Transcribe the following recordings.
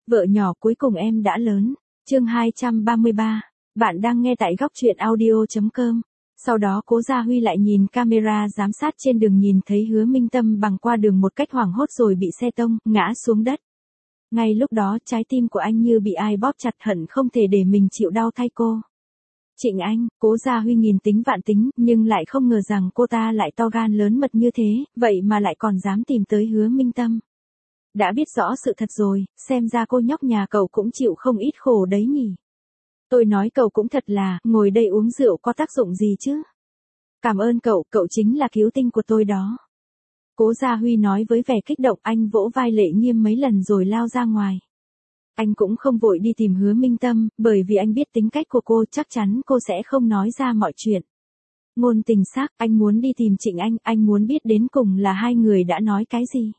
Vợ nhỏ cuối cùng em đã lớn. Chương 233. Bạn đang nghe tại góc truyện audio.com. Sau đó Cố Gia Huy lại nhìn camera giám sát trên đường, nhìn thấy Hứa Minh Tâm băng qua đường một cách hoảng hốt rồi bị xe tông, ngã xuống đất. Ngay lúc đó trái tim của anh như bị ai bóp chặt, hận không thể để mình chịu đau thay cô. Trịnh Anh, Cố Gia Huy nghìn tính vạn tính, nhưng lại không ngờ rằng cô ta lại to gan lớn mật như thế, vậy mà lại còn dám tìm tới Hứa Minh Tâm. Đã biết rõ sự thật rồi, xem ra cô nhóc nhà cậu cũng chịu không ít khổ đấy nhỉ. Tôi nói cậu cũng thật là, ngồi đây uống rượu có tác dụng gì chứ? Cảm ơn cậu, cậu chính là cứu tinh của tôi đó. Cố Gia Huy nói với vẻ kích động, anh vỗ vai Lệ Nghiêm mấy lần rồi lao ra ngoài. Anh cũng không vội đi tìm Hứa Minh Tâm, bởi vì anh biết tính cách của cô, chắc chắn cô sẽ không nói ra mọi chuyện. Ngôn tình xác, anh muốn đi tìm Trịnh anh muốn biết đến cùng là hai người đã nói cái gì.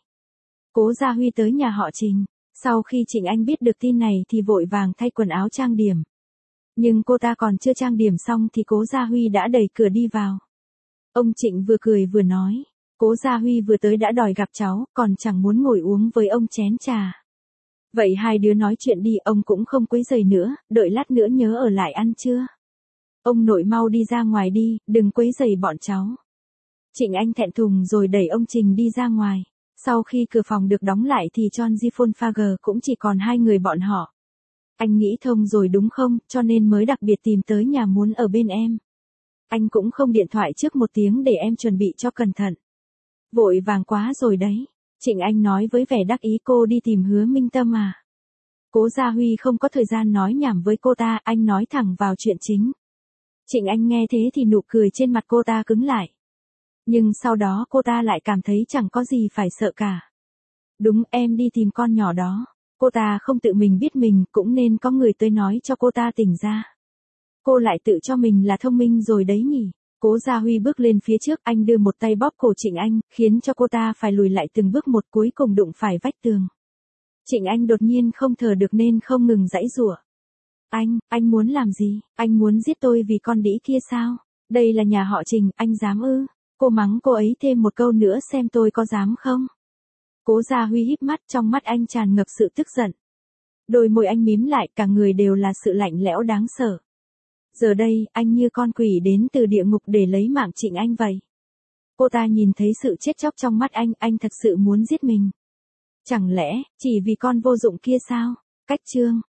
Cố Gia Huy tới nhà họ Trình. Sau khi Trịnh Anh biết được tin này thì vội vàng thay quần áo trang điểm. Nhưng cô ta còn chưa trang điểm xong thì Cố Gia Huy đã đẩy cửa đi vào. Ông Trịnh vừa cười vừa nói, Cố Gia Huy vừa tới đã đòi gặp cháu, còn chẳng muốn ngồi uống với ông chén trà. Vậy hai đứa nói chuyện đi, ông cũng không quấy rầy nữa, đợi lát nữa nhớ ở lại ăn trưa. Ông nội mau đi ra ngoài đi, đừng quấy rầy bọn cháu. Trịnh Anh thẹn thùng rồi đẩy ông Trình đi ra ngoài. Sau khi cửa phòng được đóng lại thì John Gifforfager cũng chỉ còn hai người bọn họ. Anh nghĩ thông rồi đúng không, cho nên mới đặc biệt tìm tới nhà muốn ở bên em. Anh cũng không điện thoại trước một tiếng để em chuẩn bị cho cẩn thận. Vội vàng quá rồi đấy. Trịnh Anh nói với vẻ đắc ý, cô đi tìm Hứa Minh Tâm à? Cố Gia Huy không có thời gian nói nhảm với cô ta, anh nói thẳng vào chuyện chính. Trịnh Anh nghe thế thì nụ cười trên mặt cô ta cứng lại. Nhưng sau đó cô ta lại cảm thấy chẳng có gì phải sợ cả. Đúng, em đi tìm con nhỏ đó. Cô ta không tự mình biết mình, cũng nên có người tới nói cho cô ta tỉnh ra. Cô lại tự cho mình là thông minh rồi đấy nhỉ. Cố Gia Huy bước lên phía trước, anh đưa một tay bóp cổ Trịnh Anh, khiến cho cô ta phải lùi lại từng bước một, cuối cùng đụng phải vách tường. Trịnh Anh đột nhiên không thở được nên không ngừng giãy giụa. Anh muốn làm gì? Anh muốn giết tôi vì con đĩ kia sao? Đây là nhà họ Trình, anh dám ư? Cô mắng cô ấy thêm một câu nữa xem tôi có dám không? Cố Gia Huy híp mắt, trong mắt anh tràn ngập sự tức giận. Đôi môi anh mím lại, cả người đều là sự lạnh lẽo đáng sợ. Giờ đây, anh như con quỷ đến từ địa ngục để lấy mạng Trịnh Anh vậy. Cô ta nhìn thấy sự chết chóc trong mắt anh thật sự muốn giết mình. Chẳng lẽ, chỉ vì con vô dụng kia sao? Cách chương.